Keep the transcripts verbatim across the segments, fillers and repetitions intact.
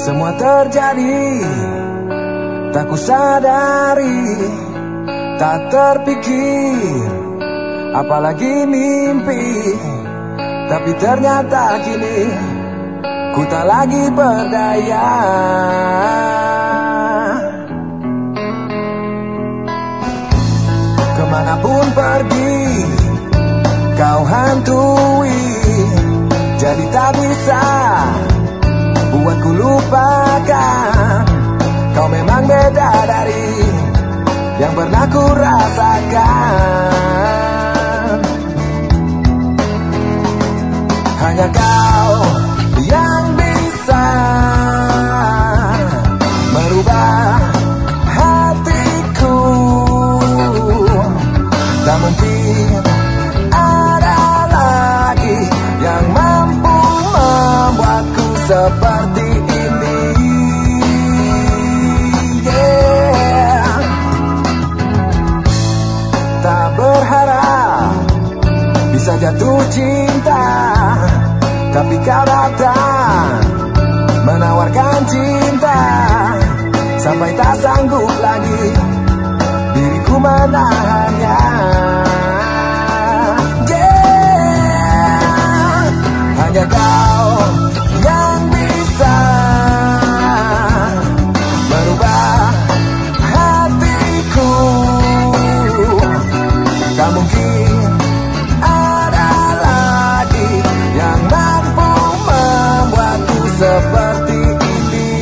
Semua terjadi, tak kusadari, tak terpikir, apalagi mimpi. Tapi ternyata kini ku tak lagi berdaya. Kemanapun pergi kau hantui, jadi tak bisa buatku lupakan. Kau memang beda dari yang pernah ku rasakan. Hanya kau yang bisa merubah hatiku. Tak mungkin ada lagi yang mampu membuatku seperti ini. Yeah. Tak berharap bisa jatuh cinta, tapi kau datang menawarkan cinta. Sampai tak sanggup lagi diriku menahannya. Yeah. Hanya kau yang bisa merubah hatiku. Tak mungkin ada lagi yang mampu membuatku seperti ini.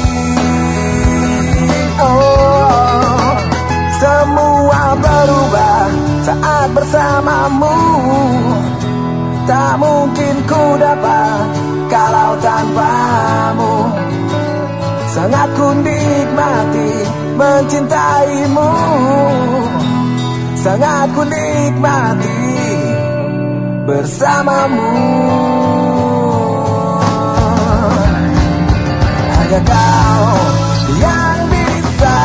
Oh, semua berubah saat bersamamu. Tak mungkin ku dapat kalau tanpamu. Sangat ku nikmati mencintaimu. Sangat ku nikmati bersamamu. Hanya kau yang bisa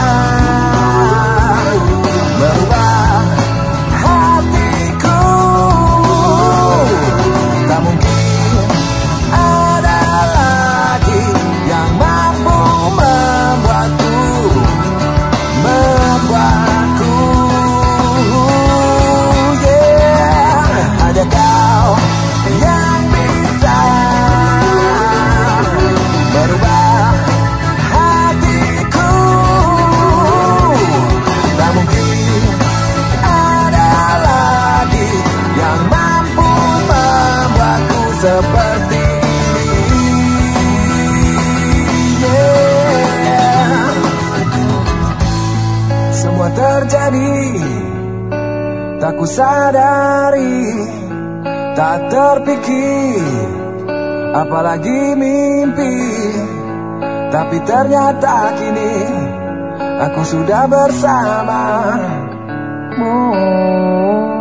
merubah hatiku. Tak mungkin ada lagi yang mampu membuatku Membuatku Yeah. Hanya kau yang bisa merubah hatiku. Tak mungkin ada lagi yang mampu membuatku seperti ini. Yeah. Semua terjadi, tak kusadari, tak terpikir, apalagi mimpi. Tapi ternyata kini aku sudah bersamamu.